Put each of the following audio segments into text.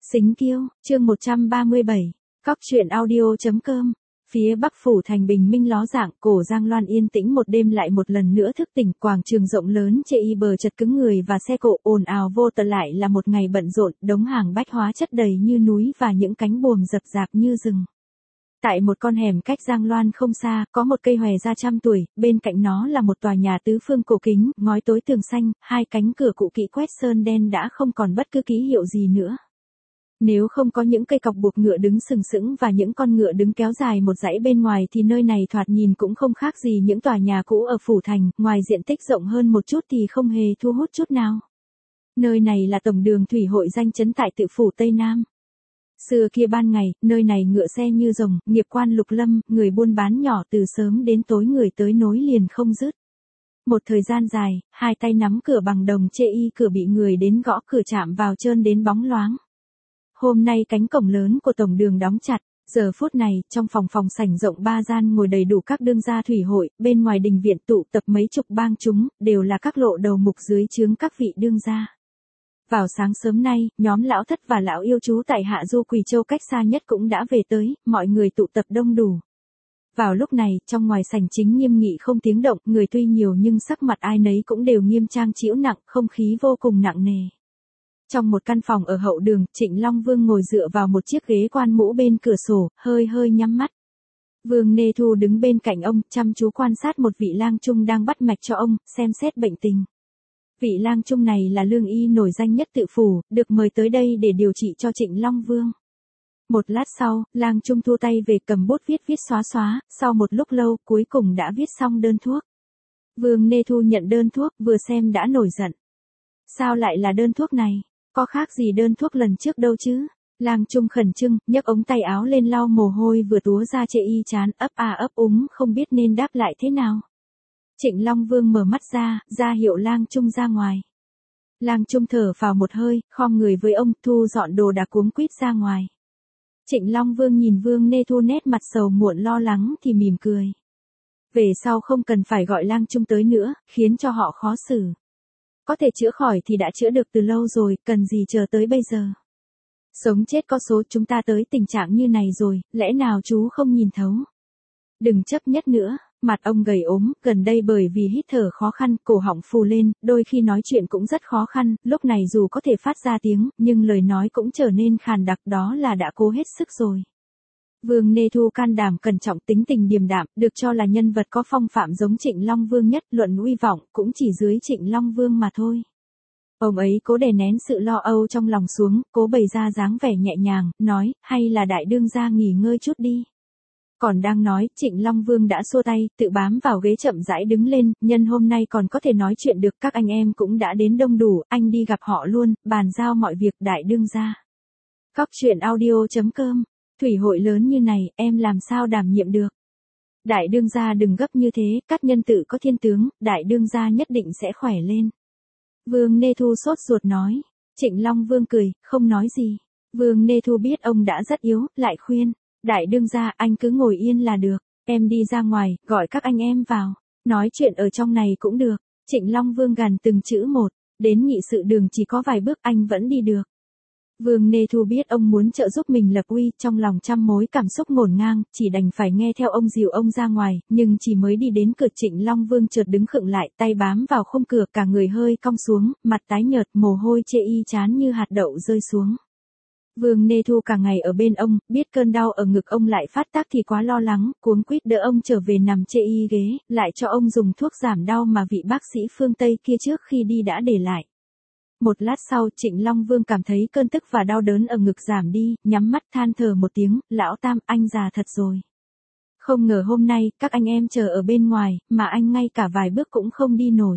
Xính Kiêu, chương 137, Cóc truyện audio.com. Phía Bắc phủ thành bình minh ló dạng, cổ Giang Loan yên tĩnh một đêm lại một lần nữa thức tỉnh, quảng trường rộng lớn chê y bờ chật cứng người và xe cộ ồn ào vô tận, lại là một ngày bận rộn, đống hàng bách hóa chất đầy như núi và những cánh buồm rậm rạp như rừng. Tại một con hẻm cách Giang Loan không xa, có một cây hòe ra 100 tuổi, bên cạnh nó là một tòa nhà tứ phương cổ kính, ngói tối tường xanh, hai cánh cửa cũ kỹ quét sơn đen đã không còn bất cứ ký hiệu gì nữa. Nếu không có những cây cọc buộc ngựa đứng sừng sững và những con ngựa đứng kéo dài một dãy bên ngoài thì nơi này thoạt nhìn cũng không khác gì những tòa nhà cũ ở phủ thành, ngoài diện tích rộng hơn một chút thì không hề thu hút chút nào. Nơi này là tổng đường thủy hội danh chấn tại tự phủ Tây Nam. Xưa kia ban ngày, nơi này ngựa xe như rồng, nghiệp quan lục lâm, người buôn bán nhỏ từ sớm đến tối người tới nối liền không dứt. Một thời gian dài, hai tay nắm cửa bằng đồng chê y cửa bị người đến gõ cửa chạm vào trơn đến bóng loáng. Hôm nay cánh cổng lớn của tổng đường đóng chặt, giờ phút này, trong phòng sảnh rộng 3 gian ngồi đầy đủ các đương gia thủy hội, bên ngoài đình viện tụ tập mấy chục bang chúng, đều là các lộ đầu mục dưới trướng các vị đương gia. Vào sáng sớm nay, nhóm lão thất và lão yêu chú tại Hạ Du Quỳ Châu cách xa nhất cũng đã về tới, mọi người tụ tập đông đủ. Vào lúc này, trong ngoài sảnh chính nghiêm nghị không tiếng động, người tuy nhiều nhưng sắc mặt ai nấy cũng đều nghiêm trang trĩu nặng, không khí vô cùng nặng nề. Trong một căn phòng ở hậu đường, Trịnh Long Vương ngồi dựa vào một chiếc ghế quan mũ bên cửa sổ, hơi nhắm mắt. Vương Nê Thu đứng bên cạnh ông, chăm chú quan sát một vị lang trung đang bắt mạch cho ông, xem xét bệnh tình. Vị lang trung này là lương y nổi danh nhất tự phủ, được mời tới đây để điều trị cho Trịnh Long Vương. Một lát sau, lang trung thu tay về cầm bút viết xóa, sau một lúc lâu cuối cùng đã viết xong đơn thuốc. Vương Nê Thu nhận đơn thuốc, vừa xem đã nổi giận. Sao lại là đơn thuốc này? Có khác gì đơn thuốc lần trước đâu chứ? Lang trung khẩn trương, nhấc ống tay áo lên lau mồ hôi vừa túa ra chê y chán, ấp úng không biết nên đáp lại thế nào. Trịnh Long Vương mở mắt ra hiệu lang trung ra ngoài. Lang trung thở phào một hơi, khom người với ông, thu dọn đồ đạc cuống quýt ra ngoài. Trịnh Long Vương nhìn Vương Nê Thu nét mặt sầu muộn lo lắng thì mỉm cười. Về sau không cần phải gọi lang trung tới nữa, khiến cho họ khó xử. Có thể chữa khỏi thì đã chữa được từ lâu rồi, cần gì chờ tới bây giờ. Sống chết có số, chúng ta tới tình trạng như này rồi, lẽ nào chú không nhìn thấu. Đừng chấp nhất nữa, mặt ông gầy ốm, gần đây bởi vì hít thở khó khăn, cổ họng phù lên, đôi khi nói chuyện cũng rất khó khăn, lúc này dù có thể phát ra tiếng, nhưng lời nói cũng trở nên khàn đặc, đó là đã cố hết sức rồi. Vương Nê Thu can đảm cẩn trọng, tính tình điềm đạm, được cho là nhân vật có phong phạm giống Trịnh Long Vương nhất, luận uy vọng cũng chỉ dưới Trịnh Long Vương mà thôi. Ông ấy cố đè nén sự lo âu trong lòng xuống, cố bày ra dáng vẻ nhẹ nhàng, nói, hay là đại đương gia nghỉ ngơi chút đi. Còn đang nói, Trịnh Long Vương đã xua tay, tự bám vào ghế chậm rãi đứng lên, nhân hôm nay còn có thể nói chuyện được, các anh em cũng đã đến đông đủ, anh đi gặp họ luôn, bàn giao mọi việc đại đương gia. Cóc truyện audio.com. Thủy hội lớn như này, em làm sao đảm nhiệm được. Đại đương gia đừng gấp như thế, các nhân tự có thiên tướng, đại đương gia nhất định sẽ khỏe lên. Vương Nê Thu sốt ruột nói. Trịnh Long Vương cười, không nói gì. Vương Nê Thu biết ông đã rất yếu, lại khuyên. Đại đương gia, anh cứ ngồi yên là được, em đi ra ngoài, gọi các anh em vào. Nói chuyện ở trong này cũng được. Trịnh Long Vương gằn từng chữ một, đến nghị sự đường chỉ có vài bước anh vẫn đi được. Vương Nê Thu biết ông muốn trợ giúp mình lập uy, trong lòng trăm mối cảm xúc ngổn ngang, chỉ đành phải nghe theo ông dìu ông ra ngoài, nhưng chỉ mới đi đến cửa Trịnh Long Vương chợt đứng khựng lại, tay bám vào khung cửa, cả người hơi cong xuống, mặt tái nhợt, mồ hôi chê y chán như hạt đậu rơi xuống. Vương Nê Thu cả ngày ở bên ông, biết cơn đau ở ngực ông lại phát tác thì quá lo lắng, cuống quýt đỡ ông trở về nằm chê y ghế, lại cho ông dùng thuốc giảm đau mà vị bác sĩ phương Tây kia trước khi đi đã để lại. Một lát sau, Trịnh Long Vương cảm thấy cơn tức và đau đớn ở ngực giảm đi, nhắm mắt than thở một tiếng, lão Tam, anh già thật rồi. Không ngờ hôm nay, các anh em chờ ở bên ngoài, mà anh ngay cả vài bước cũng không đi nổi.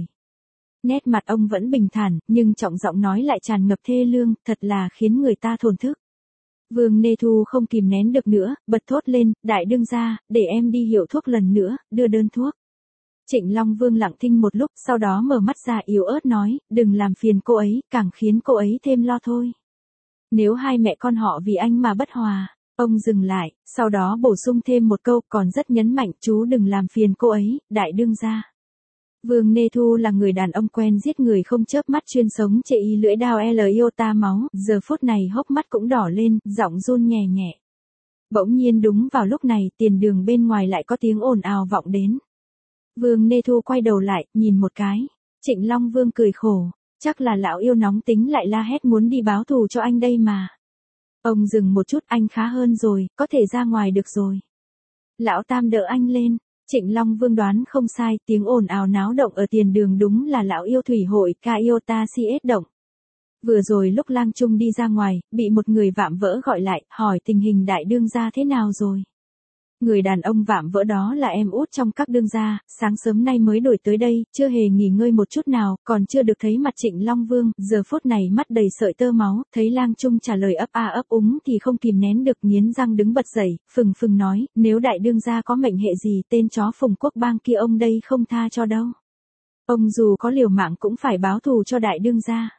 Nét mặt ông vẫn bình thản, nhưng trọng giọng nói lại tràn ngập thê lương, thật là khiến người ta thổn thức. Vương Nê Thu không kìm nén được nữa, bật thốt lên, đại đương gia, để em đi hiệu thuốc lần nữa, đưa đơn thuốc. Trịnh Long Vương lặng thinh một lúc, sau đó mở mắt ra yếu ớt nói, đừng làm phiền cô ấy, càng khiến cô ấy thêm lo thôi. Nếu hai mẹ con họ vì anh mà bất hòa, ông dừng lại, sau đó bổ sung thêm một câu, còn rất nhấn mạnh, chú đừng làm phiền cô ấy, đại đương gia. Vương Nê Thu là người đàn ông quen giết người không chớp mắt chuyên sống chệ y lưỡi đao L iota máu, giờ phút này hốc mắt cũng đỏ lên, giọng run nhẹ nhẹ. Bỗng nhiên đúng vào lúc này, tiền đường bên ngoài lại có tiếng ồn ào vọng đến. Vương Nê Thu quay đầu lại, nhìn một cái. Trịnh Long Vương cười khổ, chắc là lão yêu nóng tính lại la hét muốn đi báo thù cho anh đây mà. Ông dừng một chút, anh khá hơn rồi, có thể ra ngoài được rồi. Lão Tam đỡ anh lên. Trịnh Long Vương đoán không sai, tiếng ồn ào náo động ở tiền đường đúng là lão yêu thủy hội Iota CS động. Vừa rồi lúc Lang Trung đi ra ngoài, bị một người vạm vỡ gọi lại, hỏi tình hình đại đương gia thế nào rồi. Người đàn ông vạm vỡ đó là em út trong các đương gia, sáng sớm nay mới đổi tới đây, chưa hề nghỉ ngơi một chút nào, còn chưa được thấy mặt Trịnh Long Vương, giờ phút này mắt đầy sợi tơ máu, thấy Lang Trung trả lời ấp a ấp úng thì không kìm nén được nghiến răng đứng bật dậy, phừng phừng nói, nếu đại đương gia có mệnh hệ gì tên chó Phùng Quốc Bang kia ông đây không tha cho đâu. Ông dù có liều mạng cũng phải báo thù cho đại đương gia.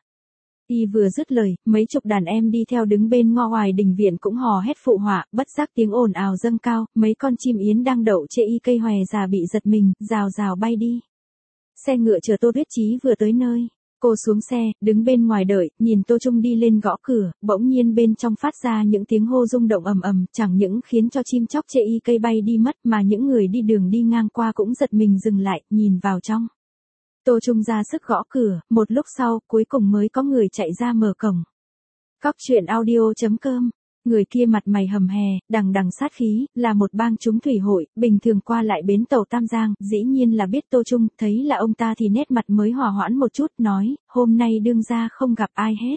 Y vừa dứt lời, mấy chục đàn em đi theo đứng bên ngo ngoài đình viện cũng hò hét phụ họa, bất giác tiếng ồn ào dâng cao, mấy con chim yến đang đậu chê y cây hòe già bị giật mình, rào rào bay đi. Xe ngựa chờ Tô Tuyết Chí vừa tới nơi. Cô xuống xe, đứng bên ngoài đợi, nhìn Tô Trung đi lên gõ cửa, bỗng nhiên bên trong phát ra những tiếng hô rung động ầm ầm, chẳng những khiến cho chim chóc chê y cây bay đi mất mà những người đi đường đi ngang qua cũng giật mình dừng lại, nhìn vào trong. Tô Trung ra sức gõ cửa, một lúc sau, cuối cùng mới có người chạy ra mở cổng. Cóc truyện audio.com. Người kia mặt mày hầm hè, đằng đằng sát khí, là một bang chúng thủy hội, bình thường qua lại bến tàu Tam Giang, dĩ nhiên là biết Tô Trung, thấy là ông ta thì nét mặt mới hòa hoãn một chút, nói, hôm nay đương gia không gặp ai hết.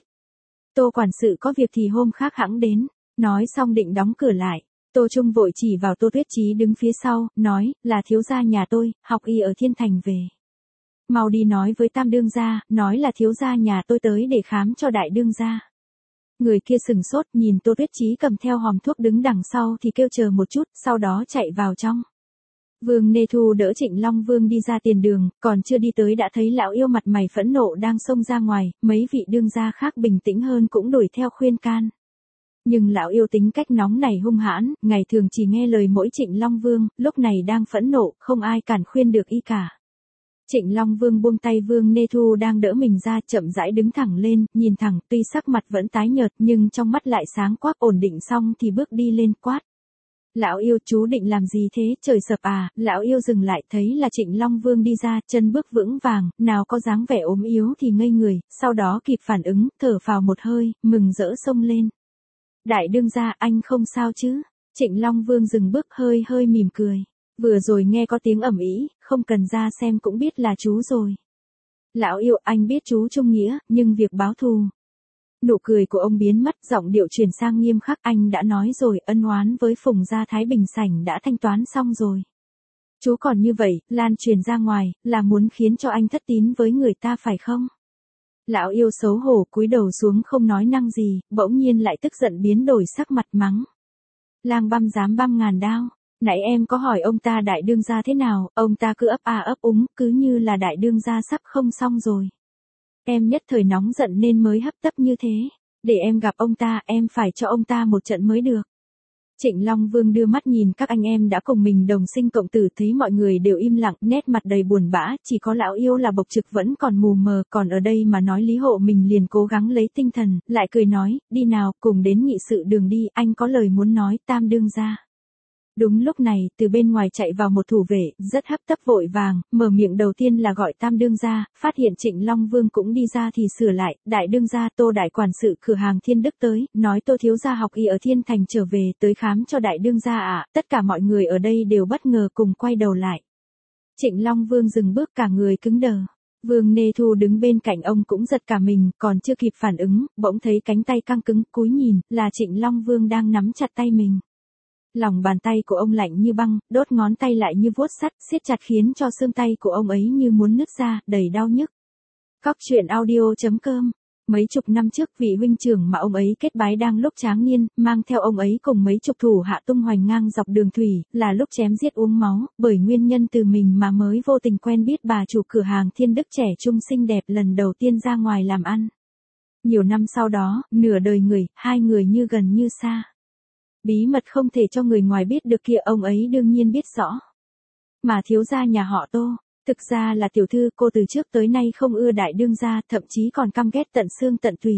Tô quản sự có việc thì hôm khác hẵng đến, nói xong định đóng cửa lại. Tô Trung vội chỉ vào Tô Tuyết Chí đứng phía sau, nói, là thiếu gia nhà tôi, học y ở Thiên Thành về. Mau đi nói với Tam đương gia, nói là thiếu gia nhà tôi tới để khám cho đại đương gia. Người kia sừng sốt nhìn Tô Tuyết Chí cầm theo hòm thuốc đứng đằng sau thì kêu chờ một chút, sau đó chạy vào trong. Vương Nê Thu đỡ Trịnh Long Vương đi ra tiền đường, còn chưa đi tới đã thấy lão yêu mặt mày phẫn nộ đang xông ra ngoài, mấy vị đương gia khác bình tĩnh hơn cũng đuổi theo khuyên can. Nhưng lão yêu tính cách nóng này hung hãn, ngày thường chỉ nghe lời mỗi Trịnh Long Vương, lúc này đang phẫn nộ, không ai cản khuyên được y cả. Trịnh Long Vương buông tay Vương Nê Thu đang đỡ mình ra, chậm rãi đứng thẳng lên, nhìn thẳng, tuy sắc mặt vẫn tái nhợt nhưng trong mắt lại sáng quắc, ổn định xong thì bước đi lên quát. Lão yêu, chú định làm gì thế, trời sập à? Lão yêu dừng lại, thấy là Trịnh Long Vương đi ra, chân bước vững vàng, nào có dáng vẻ ốm yếu thì ngây người, sau đó kịp phản ứng, thở phào một hơi, mừng rỡ xông lên. Đại đương gia, anh không sao chứ? Trịnh Long Vương dừng bước, hơi hơi mỉm cười. Vừa rồi nghe có tiếng ầm ĩ, không cần ra xem cũng biết là chú rồi. Lão yêu, anh biết chú trung nghĩa, nhưng việc báo thù. Nụ cười của ông biến mất, giọng điệu chuyển sang nghiêm khắc, anh đã nói rồi, ân oán với Phùng gia Thái Bình Sảnh đã thanh toán xong rồi. Chú còn như vậy, lan truyền ra ngoài, là muốn khiến cho anh thất tín với người ta phải không? Lão yêu xấu hổ cúi đầu xuống không nói năng gì, bỗng nhiên lại tức giận biến đổi sắc mặt mắng. Lang băm dám băm ngàn đao. Nãy em có hỏi ông ta đại đương gia thế nào, ông ta cứ ấp a ấp úng, cứ như là đại đương gia sắp không xong rồi. Em nhất thời nóng giận nên mới hấp tấp như thế. Để em gặp ông ta, em phải cho ông ta một trận mới được. Trịnh Long Vương đưa mắt nhìn các anh em đã cùng mình đồng sinh cộng tử, thấy mọi người đều im lặng, nét mặt đầy buồn bã, chỉ có lão yêu là bộc trực vẫn còn mù mờ, còn ở đây mà nói lý hộ mình liền cố gắng lấy tinh thần, lại cười nói, đi nào, cùng đến nghị sự đường đi, anh có lời muốn nói, Tam đương gia. Đúng lúc này, từ bên ngoài chạy vào một thủ vệ, rất hấp tấp vội vàng, mở miệng đầu tiên là gọi Tam đương gia, phát hiện Trịnh Long Vương cũng đi ra thì sửa lại, đại đương gia, Tô đại quản sự cửa hàng Thiên Đức tới, nói Tô thiếu gia học y ở Thiên Thành trở về, tới khám cho đại đương gia ạ. Tất cả mọi người ở đây đều bất ngờ cùng quay đầu lại. Trịnh Long Vương dừng bước, cả người cứng đờ. Vương Nê Thu đứng bên cạnh ông cũng giật cả mình, còn chưa kịp phản ứng, bỗng thấy cánh tay căng cứng, cúi nhìn, là Trịnh Long Vương đang nắm chặt tay mình. Lòng bàn tay của ông lạnh như băng, đốt ngón tay lại như vuốt sắt, siết chặt khiến cho xương tay của ông ấy như muốn nứt ra, đầy đau nhức. Cóc truyện audio.com. Mấy chục năm trước, vị huynh trưởng mà ông ấy kết bái đang lúc tráng niên, mang theo ông ấy cùng mấy chục thủ hạ tung hoành ngang dọc đường thủy, là lúc chém giết uống máu, bởi nguyên nhân từ mình mà mới vô tình quen biết bà chủ cửa hàng Thiên Đức trẻ trung xinh đẹp lần đầu tiên ra ngoài làm ăn. Nhiều năm sau đó, nửa đời người, hai người như gần như xa. Bí mật không thể cho người ngoài biết được kia ông ấy đương nhiên biết rõ. Mà thiếu gia nhà họ Tô, Thực ra là tiểu thư, cô từ trước tới nay không ưa đại đương gia, thậm chí còn căm ghét tận xương tận tùy.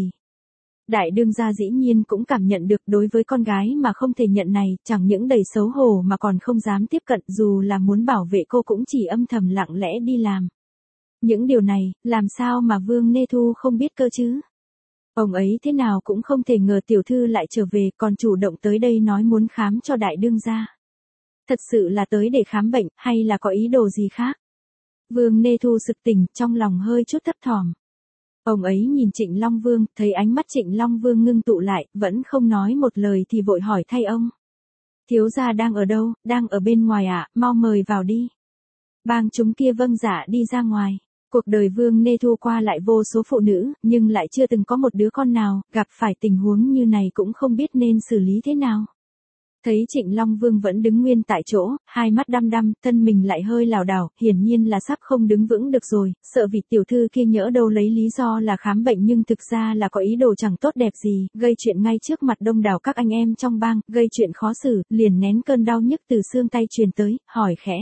Đại đương gia dĩ nhiên cũng cảm nhận được, đối với con gái mà không thể nhận này, chẳng những đầy xấu hổ mà còn không dám tiếp cận, dù là muốn bảo vệ cô cũng chỉ âm thầm lặng lẽ đi làm. Những điều này, làm sao mà Vương Nê Thu không biết cơ chứ? Ông ấy thế nào cũng không thể ngờ tiểu thư lại trở về, còn chủ động tới đây nói muốn khám cho đại đương gia. Thật sự là tới để khám bệnh, hay là có ý đồ gì khác? Vương Nê Thu sực tỉnh, trong lòng hơi chút thấp thỏm. Ông ấy nhìn Trịnh Long Vương, thấy ánh mắt Trịnh Long Vương ngưng tụ lại, vẫn không nói một lời thì vội hỏi thay ông. Thiếu gia đang ở đâu? Đang ở bên ngoài ạ, mau mời vào đi. Bang chúng kia vâng dạ đi ra ngoài. Cuộc đời Vương Nê Thu qua lại vô số phụ nữ, nhưng lại chưa từng có một đứa con nào, gặp phải tình huống như này cũng không biết nên xử lý thế nào. Thấy Trịnh Long Vương vẫn đứng nguyên tại chỗ, hai mắt đăm đăm, thân mình lại hơi lảo đảo, hiển nhiên là sắp không đứng vững được rồi, sợ vị tiểu thư kia nhỡ đâu lấy lý do là khám bệnh nhưng thực ra là có ý đồ chẳng tốt đẹp gì, gây chuyện ngay trước mặt đông đảo các anh em trong bang, gây chuyện khó xử, liền nén cơn đau nhức từ xương tay truyền tới, hỏi khẽ.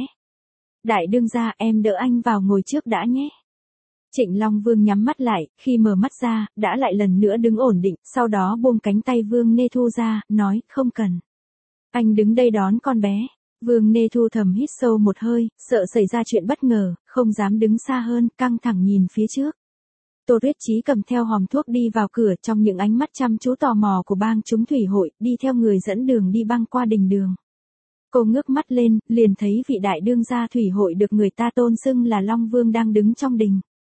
Đại đương gia, em đỡ anh vào ngồi trước đã nhé. Trịnh Long Vương nhắm mắt lại, khi mở mắt ra, đã lại lần nữa đứng ổn định, sau đó buông cánh tay Vương Nê Thu ra, nói, không cần. Anh đứng đây đón con bé. Vương Nê Thu thầm hít sâu một hơi, sợ xảy ra chuyện bất ngờ, không dám đứng xa hơn, căng thẳng nhìn phía trước. Tô Tuyết Chí cầm theo hòm thuốc đi vào cửa, trong những ánh mắt chăm chú tò mò của bang chúng thủy hội, đi theo người dẫn đường đi băng qua đình đường. Cô ngước mắt lên, liền thấy vị đại đương gia thủy hội được người ta tôn xưng là Long Vương đang đứng trong đình.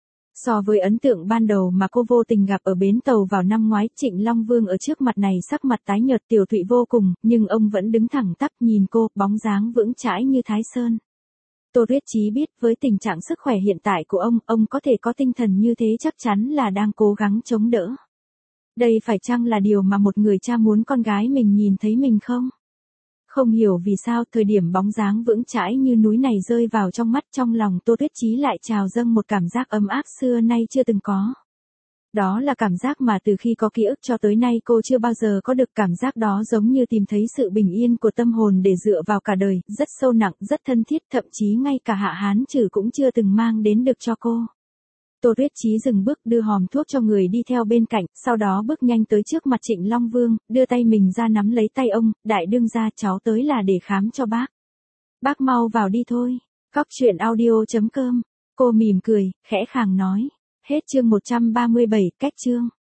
So với ấn tượng ban đầu mà cô vô tình gặp ở bến tàu vào năm ngoái, Trịnh Long Vương ở trước mặt này sắc mặt tái nhợt tiểu thụy vô cùng, nhưng ông vẫn đứng thẳng tắp nhìn cô, bóng dáng vững chãi như Thái Sơn. Tô Tuyết Chí biết với tình trạng sức khỏe hiện tại của ông có thể có tinh thần như thế chắc chắn là đang cố gắng chống đỡ. Đây phải chăng là điều mà một người cha muốn con gái mình nhìn thấy mình không? Không hiểu vì sao thời điểm bóng dáng vững chãi như núi này rơi vào trong mắt, trong lòng Tô Tuyết Chí lại trào dâng một cảm giác ấm áp xưa nay chưa từng có. Đó là cảm giác mà từ khi có ký ức cho tới nay cô chưa bao giờ có được, cảm giác đó giống như tìm thấy sự bình yên của tâm hồn để dựa vào cả đời, rất sâu nặng, rất thân thiết, thậm chí ngay cả Hạ Hán Trừ cũng chưa từng mang đến được cho cô. Tô Tuyết Chí dừng bước đưa hòm thuốc cho người đi theo bên cạnh, sau đó bước nhanh tới trước mặt Trịnh Long Vương, đưa tay mình ra nắm lấy tay ông, đại đương gia cháu tới là để khám cho bác. Bác mau vào đi thôi. Cóc truyện audio.com. Cô mỉm cười, khẽ khàng nói. Hết chương 137, cách chương.